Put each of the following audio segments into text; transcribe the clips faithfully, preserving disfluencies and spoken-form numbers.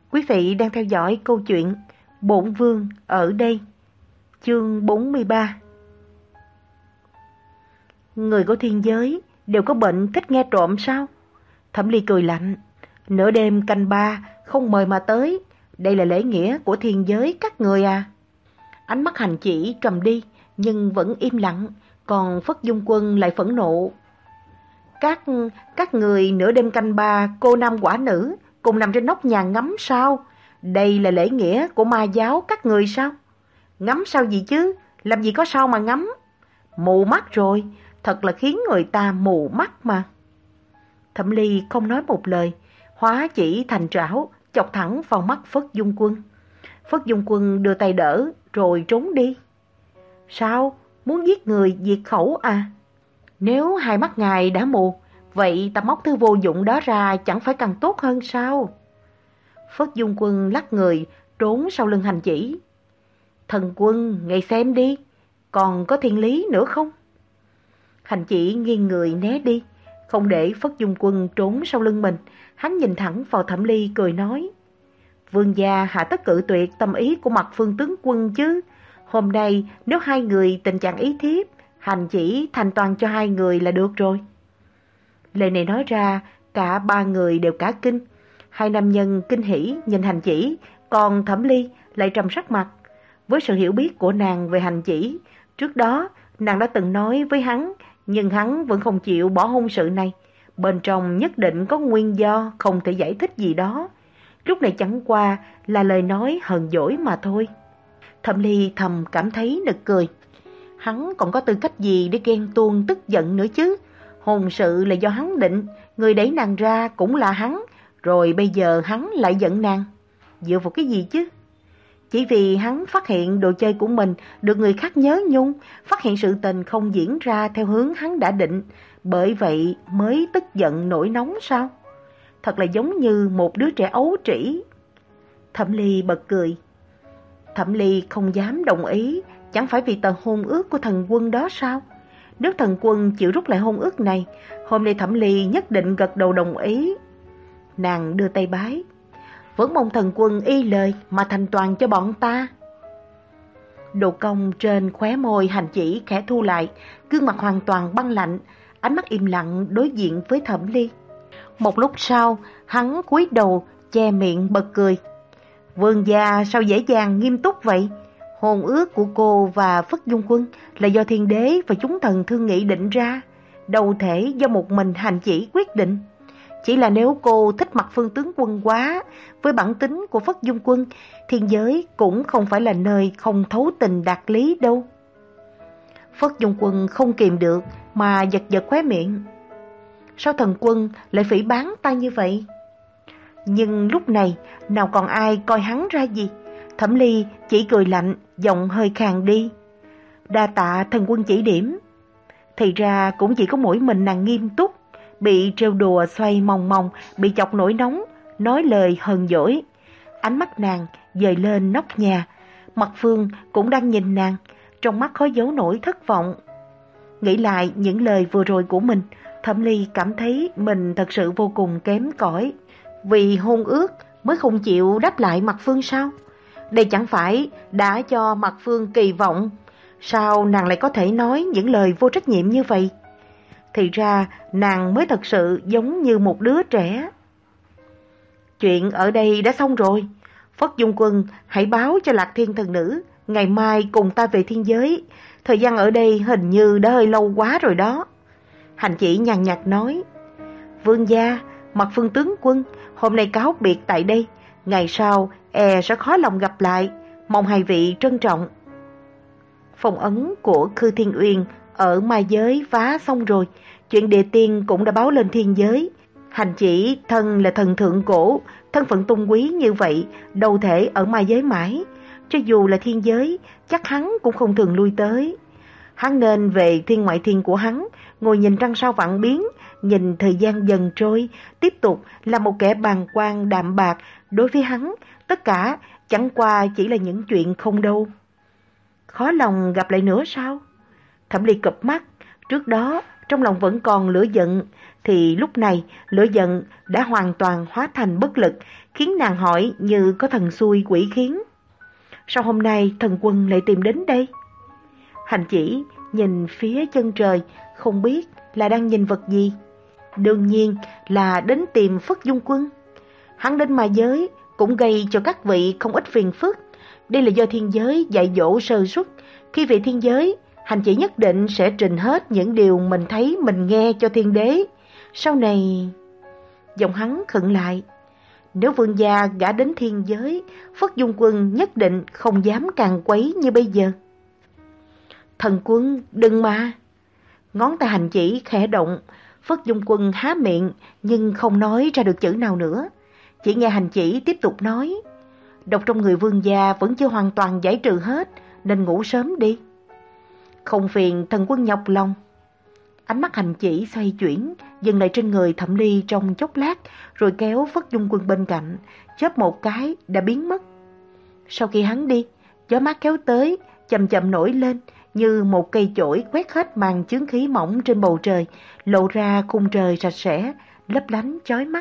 Quý vị đang theo dõi câu chuyện Bổn Vương ở đây, chương bốn mươi ba. Người của thiên giới đều có bệnh thích nghe trộm sao? Thẩm Ly cười lạnh. Nửa đêm canh ba không mời mà tới, đây là lễ nghĩa của thiên giới các người à? Ánh mắt Hành Chỉ trầm đi nhưng vẫn im lặng, còn Phất Dung Quân lại phẫn nộ. Các các người nửa đêm canh ba, cô nam quả nữ cùng nằm trên nóc nhà ngắm sao? Đây là lễ nghĩa của ma giáo các người sao? Ngắm sao gì chứ, làm gì có sao mà ngắm? Mù mắt rồi, thật là khiến người ta mù mắt mà. Thẩm Ly không nói một lời, hóa chỉ thành trảo, chọc thẳng vào mắt Phất Dung Quân. Phất Dung Quân đưa tay đỡ, rồi trốn đi. Sao? Muốn giết người diệt khẩu à? Nếu hai mắt ngài đã mù, vậy ta móc thứ vô dụng đó ra chẳng phải càng tốt hơn sao? Phất Dung Quân lắc người, trốn sau lưng Hành Chỉ. Thần quân, ngài xem đi, còn có thiên lý nữa không? Hành Chỉ nghiêng người né đi, không để Phất Dung Quân trốn sau lưng mình. Hắn nhìn thẳng vào Thẩm Ly cười nói. Vương gia hạ tất cự tuyệt tâm ý của Mặt Phương tướng quân chứ. Hôm nay nếu hai người tình trạng ý thiếp, Hành Chỉ thành toàn cho hai người là được rồi. Lời này nói ra, cả ba người đều cả kinh. Hai nam nhân kinh hỉ nhìn Hành Chỉ, còn Thẩm Ly lại trầm sắc mặt. Với sự hiểu biết của nàng về Hành Chỉ, trước đó nàng đã từng nói với hắn, nhưng hắn vẫn không chịu bỏ hôn sự này. Bên trong nhất định có nguyên do không thể giải thích gì đó. Lúc này chẳng qua là lời nói hờn dỗi mà thôi. Thẩm Ly thầm cảm thấy nực cười. Hắn còn có tư cách gì để ghen tuông tức giận nữa chứ? Hôn sự là do hắn định, người đẩy nàng ra cũng là hắn, rồi bây giờ hắn lại giận nàng. Dựa vào cái gì chứ? Chỉ vì hắn phát hiện đồ chơi của mình được người khác nhớ nhung, phát hiện sự tình không diễn ra theo hướng hắn đã định, bởi vậy mới tức giận nổi nóng sao? Thật là giống như một đứa trẻ ấu trĩ. Thẩm Ly bật cười. Thẩm Ly không dám đồng ý, chẳng phải vì tờ hôn ước của thần quân đó sao? Nếu thần quân chịu rút lại hôn ước này, hôm nay Thẩm Ly nhất định gật đầu đồng ý. Nàng đưa tay bái. Vẫn mong thần quân y lời mà thành toàn cho bọn ta. Đồ cong trên khóe môi Hành Chỉ khẽ thu lại, gương mặt hoàn toàn băng lạnh, ánh mắt im lặng đối diện với Thẩm Ly. Một lúc sau, hắn cúi đầu che miệng bật cười. Vương gia sao dễ dàng nghiêm túc vậy? Hôn ước của cô và Phất Dung Quân là do thiên đế và chúng thần thương nghị định ra, đâu thể do một mình Hành Chỉ quyết định. Chỉ là nếu cô thích Mặt Phương tướng quân quá, với bản tính của Phất Dung Quân, thiên giới cũng không phải là nơi không thấu tình đạt lý đâu. Phất Dung Quân không kìm được mà giật giật khóe miệng. Sao thần quân lại phỉ báng ta như vậy? Nhưng lúc này nào còn ai coi hắn ra gì? Thẩm Ly chỉ cười lạnh, giọng hơi khàn đi. Đa tạ thần quân chỉ điểm. Thì ra cũng chỉ có mỗi mình nàng nghiêm túc, bị trêu đùa xoay mòng mòng, bị chọc nổi nóng, nói lời hờn dỗi. Ánh mắt nàng dời lên nóc nhà, Mặt Phương cũng đang nhìn nàng, trong mắt khó giấu nổi thất vọng. Nghĩ lại những lời vừa rồi của mình, Thẩm Ly cảm thấy mình thật sự vô cùng kém cỏi. Vì hôn ước mới không chịu đáp lại Mặt Phương sao? Đây chẳng phải đã cho Mặt Phương kỳ vọng, sao nàng lại có thể nói những lời vô trách nhiệm như vậy? Thì ra nàng mới thật sự giống như một đứa trẻ. Chuyện ở đây đã xong rồi. Phất Dung Quân hãy báo cho Lạc Thiên thần nữ, ngày mai cùng ta về thiên giới. Thời gian ở đây hình như đã hơi lâu quá rồi đó. Hành Chỉ nhàn nhạt nói. Vương gia, Mặt Phương tướng quân, hôm nay cáo biệt tại đây. Ngày sau e sẽ khó lòng gặp lại, mong hai vị trân trọng. Phong ấn của Khư Thiên Uyên ở ma giới phá xong rồi, chuyện địa tiên cũng đã báo lên thiên giới. Hành Chỉ thân là thần thượng cổ, thân phận tôn quý như vậy, đâu thể ở ma giới mãi. Cho dù là thiên giới, chắc hắn cũng không thường lui tới. Hắn nên về thiên ngoại thiên của hắn, ngồi nhìn trăng sao vạn biến, nhìn thời gian dần trôi, tiếp tục là một kẻ bàng quan đạm bạc. Đối với hắn, tất cả chẳng qua chỉ là những chuyện không đâu. Khó lòng gặp lại nữa sao? Thẩm Ly cụp mắt, trước đó trong lòng vẫn còn lửa giận, thì lúc này lửa giận đã hoàn toàn hóa thành bất lực, khiến nàng hỏi như có thần xui quỷ khiến. Sao hôm nay thần quân lại tìm đến đây? Hành chỉ nhìn phía chân trời, không biết là đang nhìn vật gì. Đương nhiên là đến tìm Phất Dung Quân. Hắn đến ma giới cũng gây cho các vị không ít phiền phức. Đây là do thiên giới dạy dỗ sơ suất. Khi về thiên giới, hành chỉ nhất định sẽ trình hết những điều mình thấy mình nghe cho thiên đế. Sau này... Giọng hắn khựng lại. Nếu vương gia gả đến thiên giới, Phất Dung Quân nhất định không dám càng quấy như bây giờ. Thần quân, đừng mà. Ngón tay hành chỉ khẽ động, Phất Dung Quân há miệng nhưng không nói ra được chữ nào nữa. Chỉ nghe hành chỉ tiếp tục nói, độc trong người vương gia vẫn chưa hoàn toàn giải trừ hết, nên ngủ sớm đi. Không phiền thần quân nhọc lòng. Ánh mắt hành chỉ xoay chuyển, dừng lại trên người Thẩm Ly trong chốc lát, rồi kéo Phất Dung Quân bên cạnh, chớp một cái đã biến mất. Sau khi hắn đi, gió mát kéo tới, chậm chậm nổi lên, như một cây chổi quét hết màn chướng khí mỏng trên bầu trời, lộ ra khung trời sạch sẽ, lấp lánh chói mắt.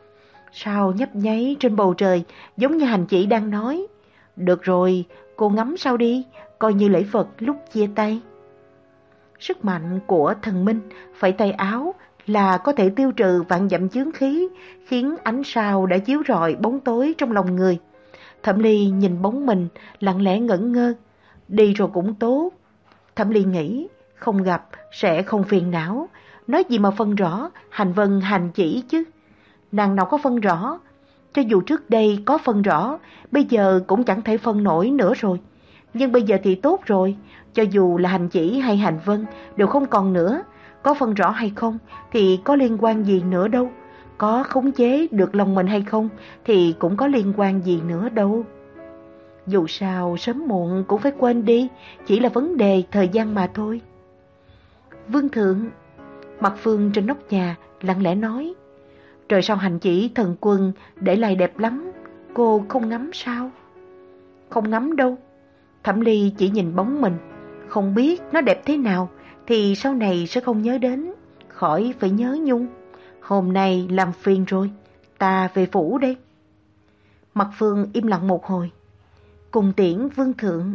Sao nhấp nháy trên bầu trời, giống như hành chỉ đang nói, được rồi, cô ngắm sao đi, coi như lễ vật lúc chia tay. Sức mạnh của thần minh, phẩy tay áo là có thể tiêu trừ vạn dặm chướng khí, khiến ánh sao đã chiếu rọi bóng tối trong lòng người. Thẩm Ly nhìn bóng mình, lặng lẽ ngẩn ngơ, đi rồi cũng tốt. Thẩm Ly nghĩ, không gặp sẽ không phiền não, nói gì mà phân rõ hành vân hành chỉ chứ. Nàng nào có phân rõ, cho dù trước đây có phân rõ, bây giờ cũng chẳng thể phân nổi nữa rồi. Nhưng bây giờ thì tốt rồi, cho dù là hành chỉ hay hành vân đều không còn nữa. Có phân rõ hay không thì có liên quan gì nữa đâu. Có khống chế được lòng mình hay không thì cũng có liên quan gì nữa đâu. Dù sao sớm muộn cũng phải quên đi, chỉ là vấn đề thời gian mà thôi. Vương thượng, Mặt Phương trên nóc nhà lặng lẽ nói, trời sao hành chỉ thần quân để lại đẹp lắm, cô không ngắm sao? Không ngắm đâu. Thẩm Ly chỉ nhìn bóng mình, không biết nó đẹp thế nào thì sau này sẽ không nhớ đến, khỏi phải nhớ nhung. Hôm nay làm phiền rồi, ta về phủ đây. Mặt Phương im lặng một hồi, cùng tiễn vương thượng.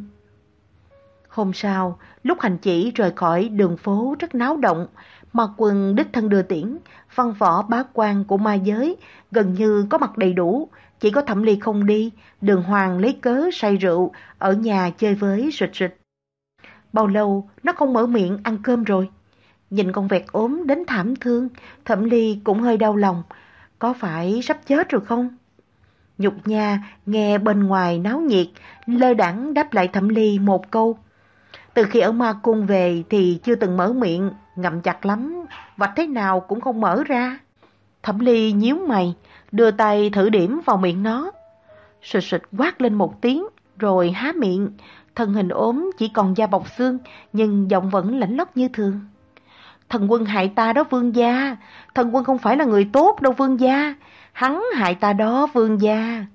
Hôm sau, lúc hành chỉ rời khỏi đường phố rất náo động, Mạc Quân đích thân đưa tiễn, văn võ bá quan của ma giới gần như có mặt đầy đủ, chỉ có Thẩm Ly không đi. Đường Hoàng lấy cớ say rượu ở nhà chơi với Rịch Rịch. Bao lâu nó không mở miệng ăn cơm rồi. Nhìn con vẹt ốm đến thảm thương, Thẩm Ly cũng hơi đau lòng, có phải sắp chết rồi không? Nhục Nha nghe bên ngoài náo nhiệt, lơ đãng đáp lại Thẩm Ly một câu. Từ khi ở ma cung về thì chưa từng mở miệng, ngậm chặt lắm, vạch thế nào cũng không mở ra. Thẩm Ly nhíu mày, đưa tay thử điểm vào miệng nó. Sụt sụt quát lên một tiếng, rồi há miệng, thân hình ốm chỉ còn da bọc xương, nhưng giọng vẫn lãnh lót như thường. Thần quân hại ta đó vương gia, thần quân không phải là người tốt đâu vương gia, hắn hại ta đó vương gia.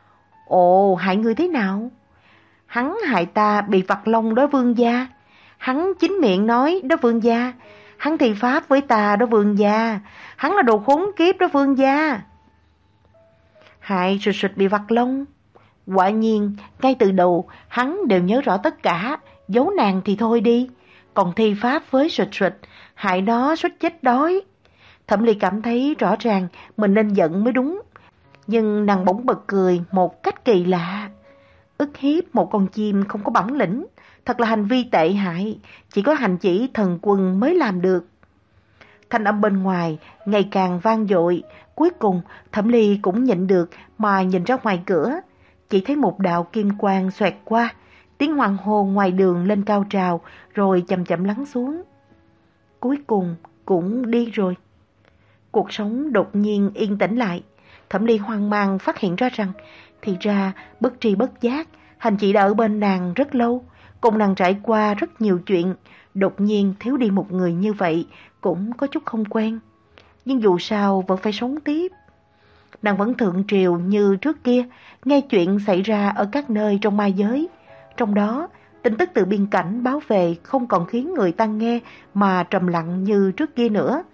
Ồ, hại người thế nào? Hắn hại ta bị vặt lông đó vương gia, hắn chính miệng nói đó vương gia, hắn thi pháp với ta đó vương gia, hắn là đồ khốn kiếp đó vương gia. Hại sụt sụt bị vặt lông? Quả nhiên, ngay từ đầu hắn đều nhớ rõ tất cả, giấu nàng thì thôi đi, còn thi pháp với sụt sụt, hại nó suýt chết đói. Thẩm Ly cảm thấy rõ ràng mình nên giận mới đúng, nhưng nàng bỗng bật cười một cách kỳ lạ. Ức hiếp một con chim không có bản lĩnh, thật là hành vi tệ hại, chỉ có hành chỉ thần quân mới làm được. Thanh âm bên ngoài ngày càng vang dội, cuối cùng Thẩm Ly cũng nhịn được mà nhìn ra ngoài cửa, chỉ thấy một đạo kim quang xoẹt qua, tiếng hoàng hô ngoài đường lên cao trào rồi chậm chậm lắng xuống. Cuối cùng cũng đi rồi. Cuộc sống đột nhiên yên tĩnh lại. Thẩm Ly hoang mang phát hiện ra rằng thì ra bất tri bất giác hành chỉ đã ở bên nàng rất lâu, cùng nàng trải qua rất nhiều chuyện, đột nhiên thiếu đi một người như vậy cũng có chút không quen. Nhưng dù sao vẫn phải sống tiếp. Nàng vẫn thượng triều như trước kia, nghe chuyện xảy ra ở các nơi trong ma giới. Trong đó, tin tức từ biên cảnh báo về không còn khiến người ta nghe mà trầm lặng như trước kia nữa.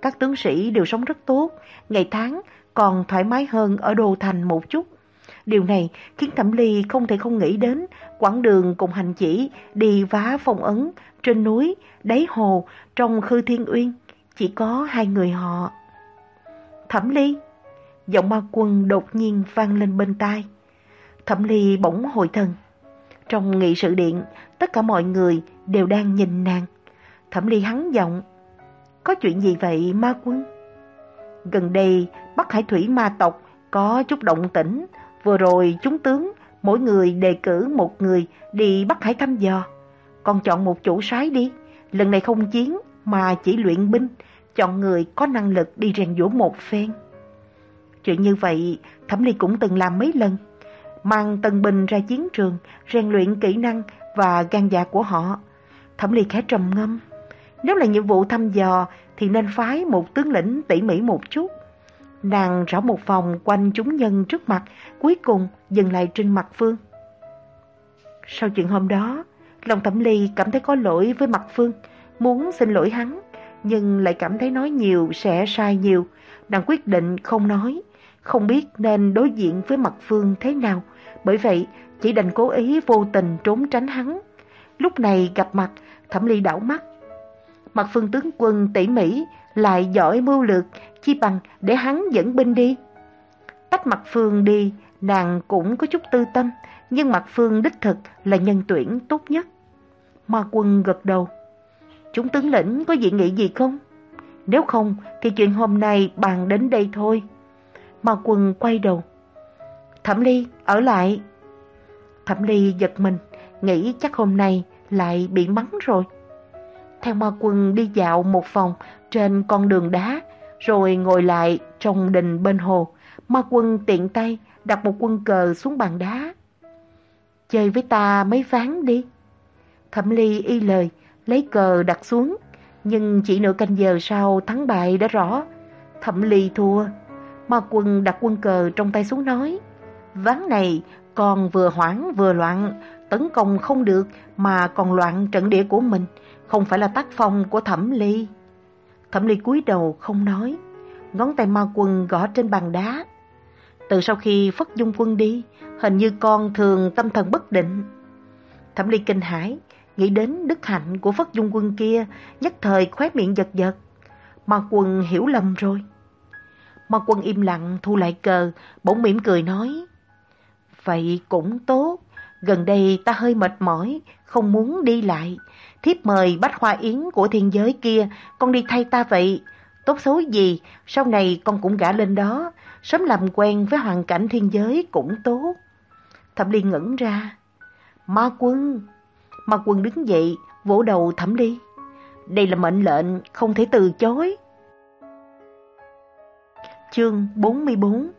các tướng sĩ đều sống rất tốt, ngày tháng còn thoải mái hơn ở đô thành một chút. Điều này khiến Thẩm Ly không thể không nghĩ đến quãng đường cùng hành chỉ đi vá phong ấn trên núi, đáy hồ, trong Khư Thiên Uyên. Chỉ có hai người họ. Thẩm Ly! Giọng Ma Quân đột nhiên vang lên bên tai. Thẩm Ly bỗng hồi thần. Trong nghị sự điện, tất cả mọi người đều đang nhìn nàng. Thẩm Ly hắn giọng. Có chuyện gì vậy Ma Quân? Gần đây Bắc Hải Thủy ma tộc có chút động tĩnh. Vừa rồi chúng tướng mỗi người đề cử một người đi Bắc Hải thăm dò. Con chọn một chủ soái đi. Lần này không chiến mà chỉ luyện binh. Chọn người có năng lực đi rèn giũa một phen. Chuyện như vậy Thẩm Ly cũng từng làm mấy lần. Mang tân binh ra chiến trường, rèn luyện kỹ năng và gan dạ của họ. Thẩm Ly khẽ trầm ngâm. Nếu là nhiệm vụ thăm dò thì nên phái một tướng lĩnh tỉ mỉ một chút. Nàng rảo một vòng quanh chúng nhân trước mặt, cuối cùng dừng lại trên Mạc Phương. Sau chuyện hôm đó, lòng Thẩm Ly cảm thấy có lỗi với Mạc Phương, muốn xin lỗi hắn, nhưng lại cảm thấy nói nhiều sẽ sai nhiều. Nàng quyết định không nói, không biết nên đối diện với Mạc Phương thế nào, bởi vậy chỉ đành cố ý vô tình trốn tránh hắn. Lúc này gặp mặt, Thẩm Ly đảo mắt. Mạc Phương tướng quân tỉ mỉ, lại giỏi mưu lược, chi bằng để hắn dẫn binh đi. Tách Mạc Phương đi, nàng cũng có chút tư tâm, nhưng Mạc Phương đích thực là nhân tuyển tốt nhất. Ma Quân gật đầu. Chúng tướng lĩnh có dị nghị gì không? Nếu không thì chuyện hôm nay bàn đến đây thôi. Ma Quân quay đầu. Thẩm Ly, ở lại. Thẩm Ly giật mình, nghĩ chắc hôm nay lại bị mắng rồi. Theo Ma Quân đi dạo một vòng trên con đường đá, rồi ngồi lại trong đình bên hồ. Ma Quân tiện tay đặt một quân cờ xuống bàn đá. Chơi với ta mấy ván đi. Thẩm Ly y lời, lấy cờ đặt xuống. Nhưng chỉ nửa canh giờ sau thắng bại đã rõ. Thẩm Ly thua. Ma Quân đặt quân cờ trong tay xuống nói. Ván này còn vừa hoảng vừa loạn, tấn công không được mà còn loạn trận địa của mình, không phải là tác phong của Thẩm Ly. Thẩm Ly cúi đầu không nói, ngón tay Ma Quân gõ trên bàn đá. Từ sau khi Phất Dung Quân đi, hình như con thường tâm thần bất định. Thẩm Ly kinh hãi, nghĩ đến đức hạnh của Phất Dung Quân kia, nhất thời khóe miệng giật giật. Ma Quân hiểu lầm rồi. Ma Quân im lặng thu lại cờ, bỗng mỉm cười nói. Vậy cũng tốt, gần đây ta hơi mệt mỏi, không muốn đi lại. Thiếp mời Bách Hoa Yến của thiên giới kia, con đi thay ta vậy. Tốt xấu gì, sau này con cũng gả lên đó, sớm làm quen với hoàn cảnh thiên giới cũng tốt. Thẩm Ly ngẩn ra. Ma Quân. Ma Quân đứng dậy, vỗ đầu Thẩm Ly. Đây là mệnh lệnh, không thể từ chối. Chương bốn mươi bốn.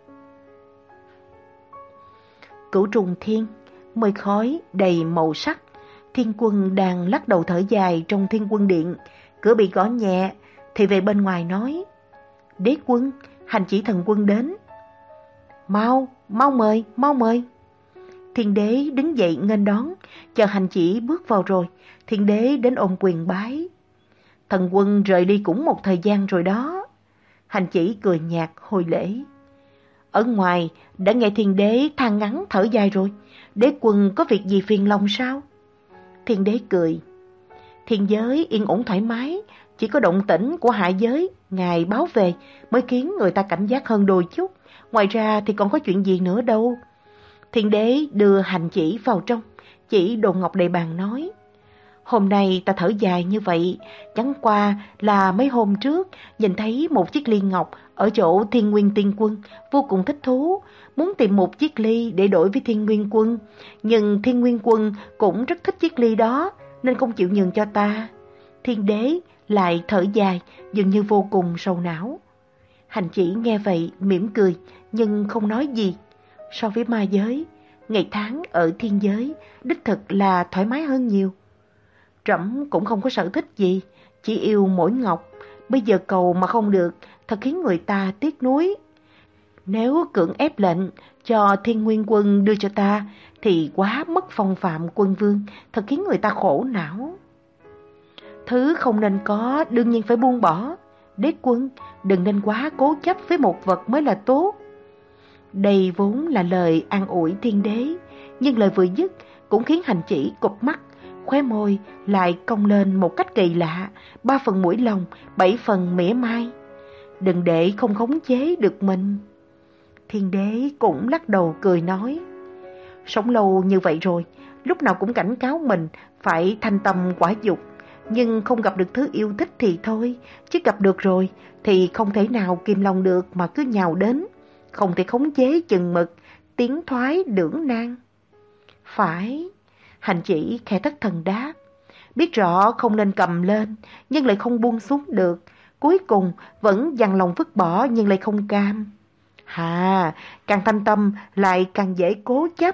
Cửu trùng thiên, mây khói đầy màu sắc. Thiên Quân đang lắc đầu thở dài trong Thiên Quân điện. Cửa bị gõ nhẹ, thì về bên ngoài nói. Đế quân, hành chỉ thần quân đến. Mau, mau mời, mau mời. Thiên đế đứng dậy nghênh đón, chờ hành chỉ bước vào rồi. Thiên đế đến ôm quyền bái. Thần quân rời đi cũng một thời gian rồi đó. Hành chỉ cười nhạt hồi lễ. Ở ngoài đã nghe thiên đế than ngắn thở dài rồi. Đế quân có việc gì phiền lòng sao? Thiên đế cười. Thiên giới yên ổn thoải mái, chỉ có động tĩnh của hạ giới ngài báo về mới khiến người ta cảnh giác hơn đôi chút. Ngoài ra thì còn có chuyện gì nữa đâu. Thiên đế đưa hành chỉ vào trong, chỉ đồ ngọc đầy bàn nói. Hôm nay ta thở dài như vậy, chẳng qua là mấy hôm trước nhìn thấy một chiếc ly ngọc ở chỗ Thiên Nguyên Tiên Quân, vô cùng thích thú, muốn tìm một chiếc ly để đổi với Thiên Nguyên Quân. Nhưng Thiên Nguyên Quân cũng rất thích chiếc ly đó, nên không chịu nhường cho ta. Thiên đế lại thở dài, dường như vô cùng sầu não. Hành chỉ nghe vậy mỉm cười, nhưng không nói gì. So với ma giới, ngày tháng ở thiên giới đích thực là thoải mái hơn nhiều. Trẫm cũng không có sở thích gì, chỉ yêu mỗi ngọc. Bây giờ cầu mà không được, thật khiến người ta tiếc nuối. Nếu cưỡng ép lệnh cho Thiên Nguyên Quân đưa cho ta, thì quá mất phong phạm quân vương, thật khiến người ta khổ não. Thứ không nên có đương nhiên phải buông bỏ. Đế quân, đừng nên quá cố chấp với một vật mới là tốt. Đây vốn là lời an ủi thiên đế, nhưng lời vừa dứt cũng khiến hành chỉ cụp mắt, khóe môi lại cong lên một cách kỳ lạ, ba phần mũi lòng, bảy phần mỉa mai. Đừng để không khống chế được mình. Thiên đế cũng lắc đầu cười nói, sống lâu như vậy rồi, lúc nào cũng cảnh cáo mình phải thanh tâm quả dục, nhưng không gặp được thứ yêu thích thì thôi, chứ gặp được rồi thì không thể nào kìm lòng được mà cứ nhào đến, không thể khống chế chừng mực, tiến thoái lưỡng nan. Phải, hành chỉ khẽ thất thần đáp, biết rõ không nên cầm lên, nhưng lại không buông xuống được, cuối cùng vẫn dằn lòng vứt bỏ nhưng lại không cam. Hà, càng thanh tâm lại càng dễ cố chấp.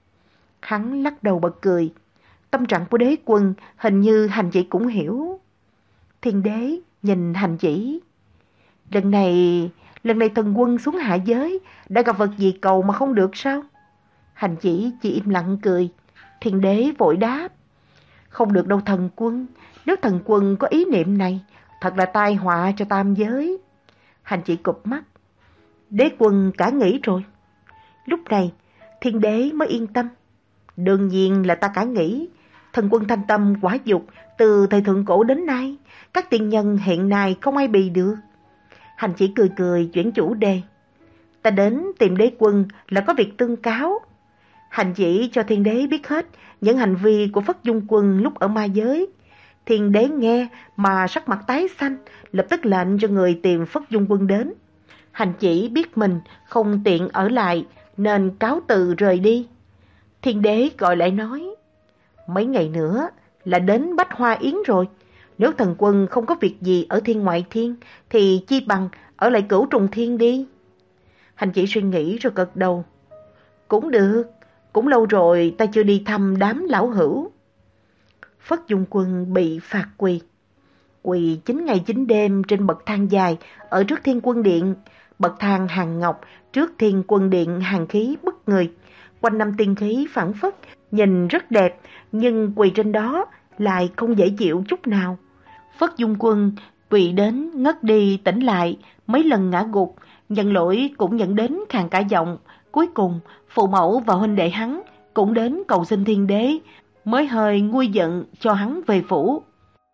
Hắn lắc đầu bật cười. Tâm trạng của đế quân hình như hành chỉ cũng hiểu. Thiên đế nhìn hành chỉ. Lần này, lần này thần quân xuống hạ giới, đã gặp vật gì cầu mà không được sao? Hành chỉ chỉ im lặng cười. Thiên đế vội đáp, không được đâu thần quân, nếu thần quân có ý niệm này, thật là tai họa cho tam giới. Hành chỉ cụp mắt. Đế quân cả nghĩ rồi. Lúc này, thiên đế mới yên tâm. Đương nhiên là ta cả nghĩ. Thần quân thanh tâm quả dục từ thời thượng cổ đến nay, các tiên nhân hiện nay không ai bì được. Hành chỉ cười cười chuyển chủ đề. Ta đến tìm đế quân là có việc tương cáo. Hành chỉ cho thiên đế biết hết những hành vi của Phất Dung Quân lúc ở ma giới. Thiên đế nghe mà sắc mặt tái xanh, lập tức lệnh cho người tìm Phất Dung Quân đến. Hành chỉ biết mình không tiện ở lại nên cáo từ rời đi. Thiên đế gọi lại nói, mấy ngày nữa là đến Bách Hoa Yến rồi. Nếu thần quân không có việc gì ở thiên ngoại thiên thì chi bằng ở lại Cửu Trùng Thiên đi. Hành chỉ suy nghĩ rồi gật đầu. Cũng được, cũng lâu rồi ta chưa đi thăm đám lão hữu. Phất Dung Quân bị phạt quỳ. Quỳ chín ngày chín đêm trên bậc thang dài ở trước Thiên Quân Điện. Bậc thang hàng ngọc trước Thiên Quân Điện hàng khí bức người. Quanh năm tiên khí phảng phất, nhìn rất đẹp, nhưng quỳ trên đó lại không dễ chịu chút nào. Phất Dung Quân quỳ đến ngất đi tỉnh lại, mấy lần ngã gục, nhận lỗi cũng dẫn đến khàn cả giọng. Cuối cùng, phụ mẫu và huynh đệ hắn cũng đến cầu xin thiên đế, mới hơi nguôi giận cho hắn về phủ.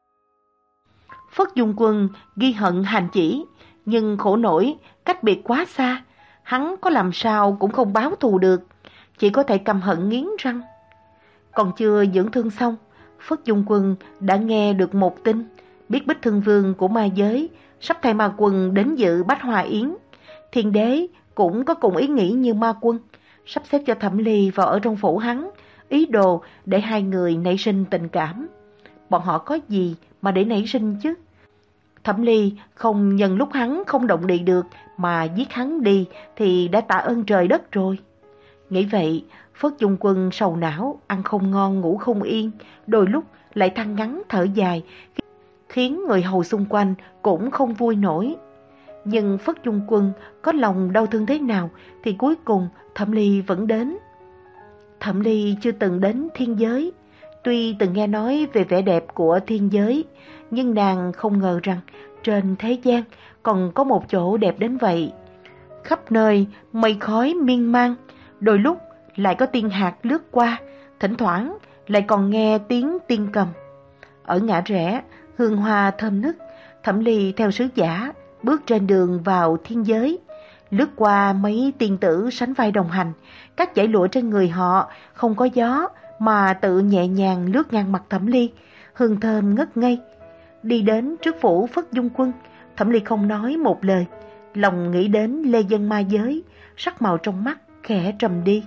Phất Dung Quân ghi hận hành chỉ, nhưng khổ nổi cách biệt quá xa, hắn có làm sao cũng không báo thù được, chỉ có thể căm hận nghiến răng. Còn chưa dưỡng thương xong, Phất Dung Quân đã nghe được một tin, biết Bích Thương Vương của ma giới sắp thay ma quân đến dự Bách Hoa Yến. Thiên đế cũng có cùng ý nghĩ như ma quân, sắp xếp cho Thẩm Ly vào ở trong phủ hắn, ý đồ để hai người nảy sinh tình cảm. Bọn họ có gì mà để nảy sinh chứ? Thẩm Ly không nhân lúc hắn không động đậy được mà giết hắn đi thì đã tạ ơn trời đất rồi. Nghĩ vậy, Phất Dung Quân sầu não, ăn không ngon ngủ không yên, đôi lúc lại than ngắn thở dài, khiến người hầu xung quanh cũng không vui nổi. Nhưng Phất Dung Quân có lòng đau thương thế nào thì cuối cùng Thẩm Ly vẫn đến. Thẩm Ly chưa từng đến thiên giới, tuy từng nghe nói về vẻ đẹp của thiên giới, nhưng nàng không ngờ rằng trên thế gian còn có một chỗ đẹp đến vậy. Khắp nơi mây khói miên man, đôi lúc lại có tiên hạt lướt qua, thỉnh thoảng lại còn nghe tiếng tiên cầm. Ở ngã rẽ, hương hoa thơm nức, Thẩm Ly theo sứ giả bước trên đường vào thiên giới, lướt qua mấy tiên tử sánh vai đồng hành, các dải lụa trên người họ không có gió mà tự nhẹ nhàng lướt ngang mặt Thẩm Ly, hương thơm ngất ngây. Đi đến trước phủ Phất Dung Quân, Thẩm Ly không nói một lời, lòng nghĩ đến lê dân ma giới, sắc màu trong mắt khẽ trầm đi.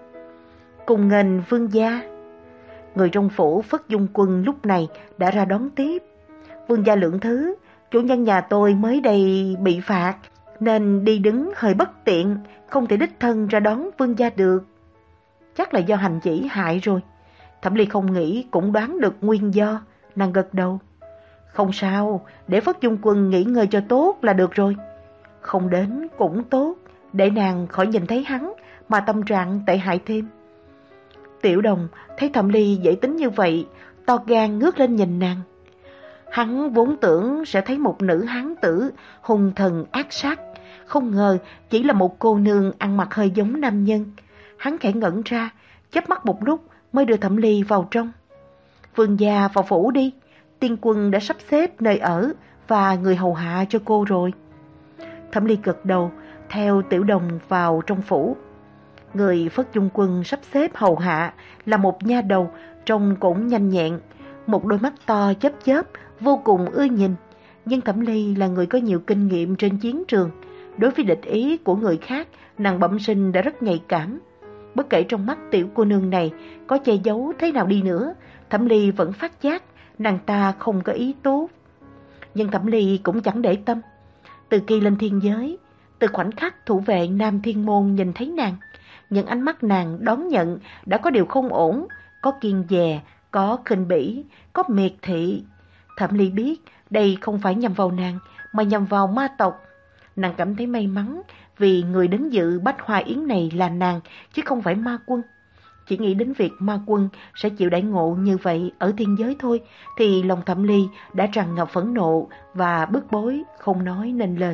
Cùng nghênh vương gia. Người trong phủ Phất Dung Quân lúc này đã ra đón tiếp. Vương gia lượng thứ, chủ nhân nhà tôi mới đây bị phạt, nên đi đứng hơi bất tiện, không thể đích thân ra đón vương gia được. Chắc là do hành chỉ hại rồi. Thẩm Ly không nghĩ cũng đoán được nguyên do, nàng gật đầu. Không sao, để Phất Dung Quân nghỉ ngơi cho tốt là được rồi. Không đến cũng tốt, để nàng khỏi nhìn thấy hắn mà tâm trạng tệ hại thêm. Tiểu Đồng thấy Thẩm Ly dễ tính như vậy, to gan ngước lên nhìn nàng. Hắn vốn tưởng sẽ thấy một nữ hán tử hung thần ác sát, không ngờ chỉ là một cô nương ăn mặc hơi giống nam nhân. Hắn khẽ ngẩn ra, chớp mắt một lúc mới đưa Thẩm Ly vào trong. Vương gia vào phủ đi, tiên quân đã sắp xếp nơi ở và người hầu hạ cho cô rồi. Thẩm Ly gật đầu, theo Tiểu Đồng vào trong phủ. Người Phất Dung Quân sắp xếp hầu hạ là một nha đầu, trông cũng nhanh nhẹn, một đôi mắt to chớp chớp, vô cùng ưa nhìn. Nhưng Thẩm Ly là người có nhiều kinh nghiệm trên chiến trường, đối với địch ý của người khác, nàng bẩm sinh đã rất nhạy cảm. Bất kể trong mắt tiểu cô nương này có che giấu thế nào đi nữa, Thẩm Ly vẫn phát giác nàng ta không có ý tốt. Nhưng Thẩm Ly cũng chẳng để tâm. Từ khi lên thiên giới, từ khoảnh khắc thủ vệ Nam Thiên Môn nhìn thấy nàng, những ánh mắt nàng đón nhận đã có điều không ổn, có kiêng dè, có khinh bỉ, có miệt thị. Thẩm Ly biết đây không phải nhằm vào nàng, mà nhằm vào ma tộc. Nàng cảm thấy may mắn vì người đến dự Bách Hoa Yến này là nàng, chứ không phải ma quân. Chỉ nghĩ đến việc ma quân sẽ chịu đãi ngộ như vậy ở thiên giới thôi, thì lòng Thẩm Ly đã tràn ngập phẫn nộ và bức bối không nói nên lời.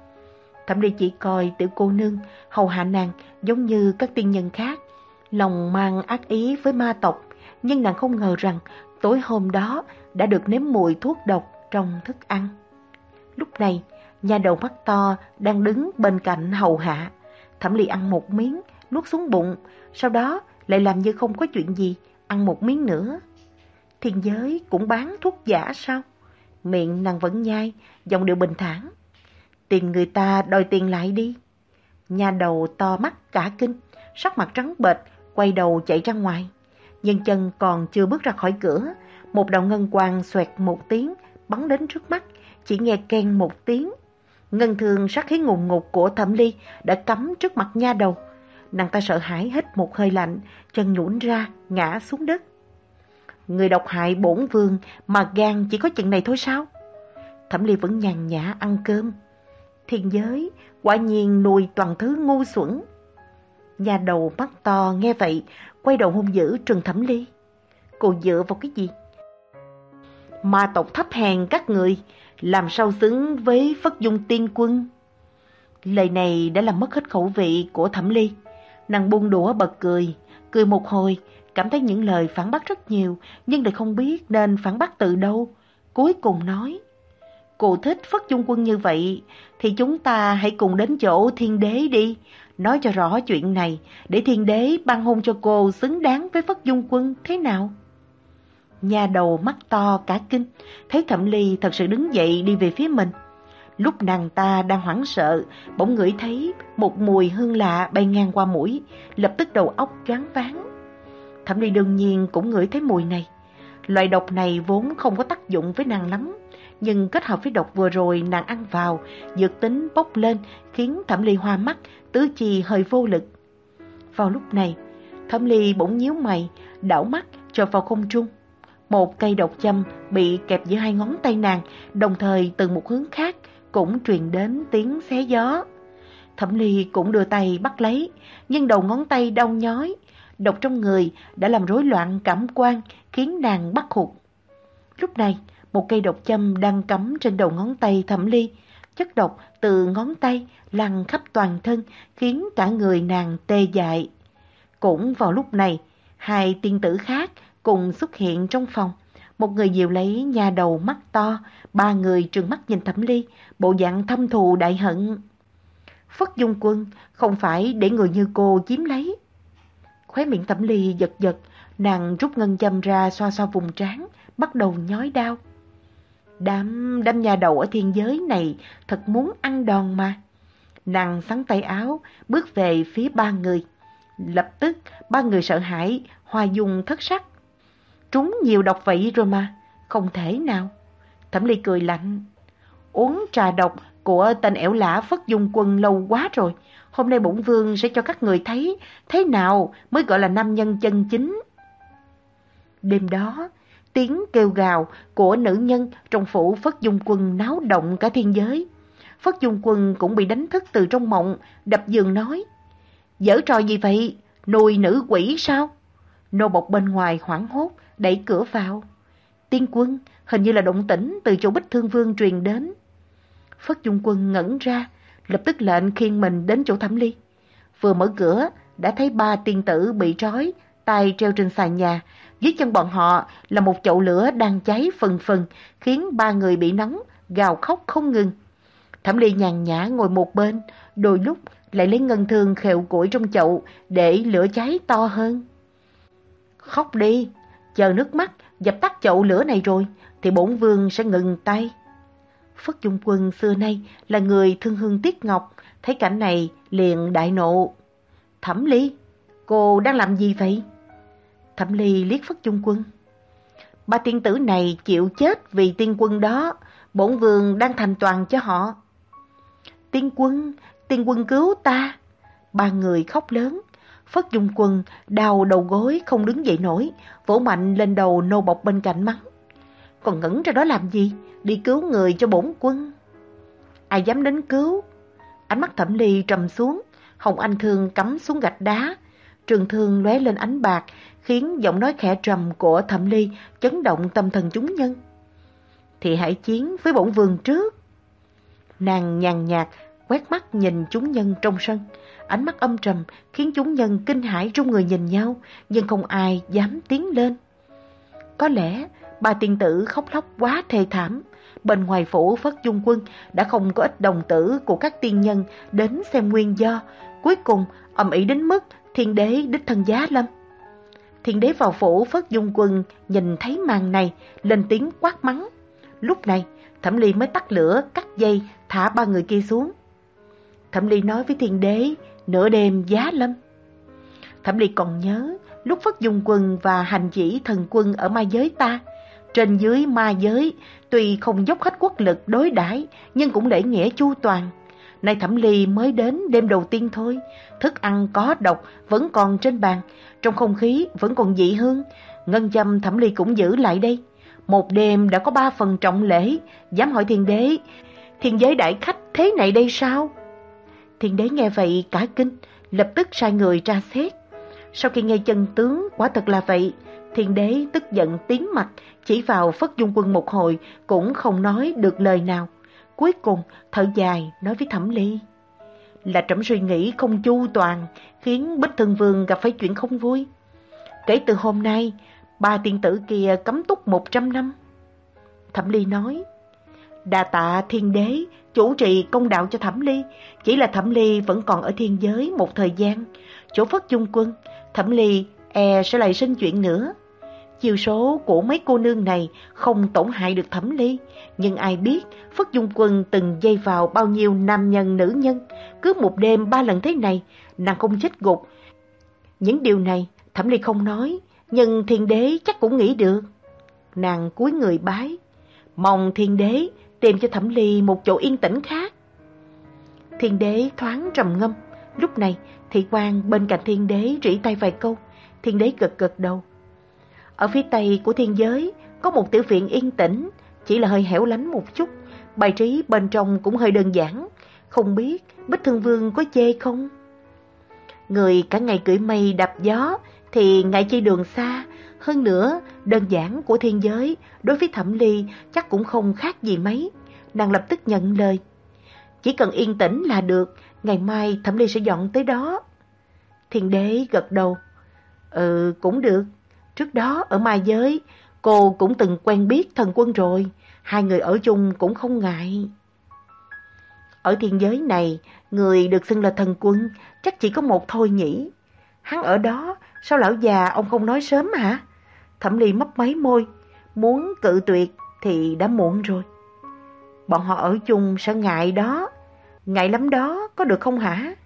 Thẩm Ly chỉ coi tiểu cô nương hầu hạ nàng giống như các tiên nhân khác, lòng mang ác ý với ma tộc, nhưng nàng không ngờ rằng tối hôm đó đã được nếm mùi thuốc độc trong thức ăn. Lúc này, nha đầu mắt to đang đứng bên cạnh hầu hạ. Thẩm Ly ăn một miếng, nuốt xuống bụng, sau đó lại làm như không có chuyện gì, ăn một miếng nữa. Thiên giới cũng bán thuốc giả sao? Miệng nàng vẫn nhai, giọng điệu bình thản. Tiền người ta đòi tiền lại đi. Nha đầu to mắt cả kinh, sắc mặt trắng bệch, quay đầu chạy ra ngoài. Nhưng chân còn chưa bước ra khỏi cửa, một đạo ngân quang xoẹt một tiếng, bắn đến trước mắt, chỉ nghe keng một tiếng. Ngân thương sát khí ngùn ngụt của Thẩm Ly đã cắm trước mặt nha đầu. Nàng ta sợ hãi hít một hơi lạnh, chân nhũn ra, ngã xuống đất. Người độc hại bổn vương mà gan chỉ có chừng này thôi sao? Thẩm Ly vẫn nhàn nhã ăn cơm. Thiên giới quả nhiên nuôi toàn thứ ngu xuẩn. Nhà đầu mắt to nghe vậy, quay đầu hung dữ trừng Thẩm Ly. Cô dựa vào cái gì? Ma tộc thấp hèn các người, làm sao xứng với Phất Dung tiên quân? Lời này đã làm mất hết khẩu vị của Thẩm Ly. Nàng buông đũa bật cười, cười một hồi, cảm thấy những lời phản bác rất nhiều, nhưng lại không biết nên phản bác từ đâu. Cuối cùng nói, cô thích Phất Dung Quân như vậy, thì chúng ta hãy cùng đến chỗ thiên đế đi, nói cho rõ chuyện này, để thiên đế ban hôn cho cô xứng đáng với Phất Dung Quân thế nào? Nhà đầu mắt to cả kinh, thấy Thẩm Ly thật sự đứng dậy đi về phía mình. Lúc nàng ta đang hoảng sợ, bỗng ngửi thấy một mùi hương lạ bay ngang qua mũi, lập tức đầu óc choáng váng. Thẩm Ly đương nhiên cũng ngửi thấy mùi này. Loại độc này vốn không có tác dụng với nàng lắm, nhưng kết hợp với độc vừa rồi nàng ăn vào, dược tính bốc lên khiến Thẩm Ly hoa mắt, tứ chi hơi vô lực. Vào lúc này, Thẩm Ly bỗng nhíu mày, đảo mắt cho vào không trung. Một cây độc châm bị kẹp giữa hai ngón tay nàng, đồng thời từ một hướng khác cũng truyền đến tiếng xé gió. Thẩm Ly cũng đưa tay bắt lấy, nhưng đầu ngón tay đau nhói. Độc trong người đã làm rối loạn cảm quan, khiến nàng bắt hụt. Lúc này, một cây độc châm đang cắm trên đầu ngón tay Thẩm Ly. Chất độc từ ngón tay lan khắp toàn thân, khiến cả người nàng tê dại. Cũng vào lúc này, hai tiên tử khác cùng xuất hiện trong phòng. Một người dìu lấy nhà đầu mắt to, ba người trừng mắt nhìn Thẩm Ly, bộ dạng thâm thù đại hận. Phất Dung Quân không phải để người như cô chiếm lấy. Khóe miệng Thẩm Ly giật giật, nàng rút ngân châm ra xoa xoa vùng trán, bắt đầu nhói đau. Đám, đám nhà đầu ở thiên giới này thật muốn ăn đòn mà. Nàng xắn tay áo, bước về phía ba người. Lập tức, ba người sợ hãi, hoa dung thất sắc. Trúng nhiều độc vậy rồi mà, không thể nào. Thẩm Ly cười lạnh. Uống trà độc của tên ẻo lả Phất Dung Quân lâu quá rồi. Hôm nay bổn vương sẽ cho các người thấy thế nào mới gọi là nam nhân chân chính. Đêm đó, tiếng kêu gào của nữ nhân trong phủ Phất Dung Quân náo động cả thiên giới. Phất Dung Quân cũng bị đánh thức từ trong mộng, đập giường nói. Giở trò gì vậy? Nuôi nữ quỷ sao? Nô bộc bên ngoài hoảng hốt, đẩy cửa vào. Tiên quân, hình như là động tĩnh từ chỗ Bích Thương Vương truyền đến. Phất Dung Quân ngẩn ra, lập tức lệnh khiêng mình đến chỗ Thẩm Ly. Vừa mở cửa, đã thấy ba tiên tử bị trói, tay treo trên xà nhà. Dưới chân bọn họ là một chậu lửa đang cháy phừng phừng, khiến ba người bị nóng, gào khóc không ngừng. Thẩm Ly nhàn nhã ngồi một bên, đôi lúc lại lấy ngân thương khều củi trong chậu để lửa cháy to hơn. Khóc đi, chờ nước mắt dập tắt chậu lửa này rồi thì bổn vương sẽ ngừng tay. Phất Dung Quân xưa nay là người thương hương tiếc ngọc, thấy cảnh này liền đại nộ. Thẩm Ly, cô đang làm gì vậy? Thẩm Ly liếc Phất Dung Quân. Ba tiên tử này chịu chết vì tiên quân đó, bổn vương đang thành toàn cho họ. Tiên quân, tiên quân cứu ta. Ba người khóc lớn. Phất Dung Quân đau đầu gối không đứng dậy nổi, vỗ mạnh lên đầu nô bộc bên cạnh mắng. Còn ngẩn ra đó làm gì? Đi cứu người cho bổn quân. Ai dám đến cứu? Ánh mắt Thẩm Ly trầm xuống, hồng anh thương cắm xuống gạch đá. Trường thương lóe lên ánh bạc, khiến giọng nói khẽ trầm của Thẩm Ly chấn động tâm thần chúng nhân. Thì hãy chiến với bổn vương trước. Nàng nhàn nhạt quét mắt nhìn chúng nhân trong sân, ánh mắt âm trầm khiến chúng nhân kinh hãi run người nhìn nhau, nhưng không ai dám tiến lên. Có lẽ ba tiên tử khóc lóc quá thê thảm. Bên ngoài phủ Phất Dung Quân đã không có ít đồng tử của các tiên nhân đến xem nguyên do. Cuối cùng ầm ĩ đến mức thiên đế đích thân giá lâm. Thiên đế vào phủ Phất Dung Quân nhìn thấy màn này, lên tiếng quát mắng. Lúc này Thẩm Ly mới tắt lửa, cắt dây, thả ba người kia xuống. Thẩm Ly nói với thiên đế, nửa đêm giá lâm. Thẩm Ly còn nhớ lúc Phất Dung Quân và hành chỉ thần quân ở ma giới ta. Trên dưới ma giới, tuy không dốc hết quốc lực đối đãi nhưng cũng lễ nghĩa chu toàn. Nay Thẩm Ly mới đến đêm đầu tiên thôi, thức ăn có độc vẫn còn trên bàn, trong không khí vẫn còn dị hương. Ngân châm Thẩm Ly cũng giữ lại đây. Một đêm đã có ba phần trọng lễ, dám hỏi thiên đế, thiên giới đại khách thế này đây sao? Thiên đế nghe vậy cả kinh, lập tức sai người tra xét. Sau khi nghe chân tướng quả thật là vậy, thiên đế tức giận tím mặt, chỉ vào Phất Dung Quân một hồi cũng không nói được lời nào. Cuối cùng thở dài nói với Thẩm Ly, là trẫm suy nghĩ không chu toàn, khiến Bích Thương Vương gặp phải chuyện không vui. Kể từ hôm nay, ba tiên tử kia cấm túc một trăm năm. Thẩm Ly nói, đa tạ thiên đế chủ trì công đạo cho Thẩm Ly, chỉ là Thẩm Ly vẫn còn ở thiên giới một thời gian, chỗ Phất Dung Quân, Thẩm Ly e sẽ lại sinh chuyện nữa. Chiêu số của mấy cô nương này không tổn hại được Thẩm Ly, nhưng ai biết Phất Dung Quân từng dây vào bao nhiêu nam nhân nữ nhân, cứ một đêm ba lần thế này, nàng không chết gục. Những điều này Thẩm Ly không nói, nhưng thiên đế chắc cũng nghĩ được. Nàng cúi người bái, mong thiên đế tìm cho Thẩm Ly một chỗ yên tĩnh khác. Thiên đế thoáng trầm ngâm, lúc này thị quan bên cạnh thiên đế rỉ tay vài câu, thiên đế gật gật đầu. Ở phía tây của thiên giới có một tiểu viện yên tĩnh, chỉ là hơi hẻo lánh một chút, bài trí bên trong cũng hơi đơn giản, không biết Bích Thương Vương có chê không? Người cả ngày cưỡi mây đạp gió thì ngại chi đường xa, hơn nữa đơn giản của thiên giới đối với Thẩm Ly chắc cũng không khác gì mấy. Nàng lập tức nhận lời, chỉ cần yên tĩnh là được, ngày mai Thẩm Ly sẽ dọn tới đó. Thiên đế gật đầu, ừ cũng được. Trước đó ở ma giới, cô cũng từng quen biết thần quân rồi, hai người ở chung cũng không ngại. Ở thiên giới này, người được xưng là thần quân chắc chỉ có một thôi nhỉ. Hắn ở đó, sao lão già ông không nói sớm hả? Thẩm Ly mấp máy môi, muốn cự tuyệt thì đã muộn rồi. Bọn họ ở chung sẽ ngại đó, ngại lắm đó, có được không hả?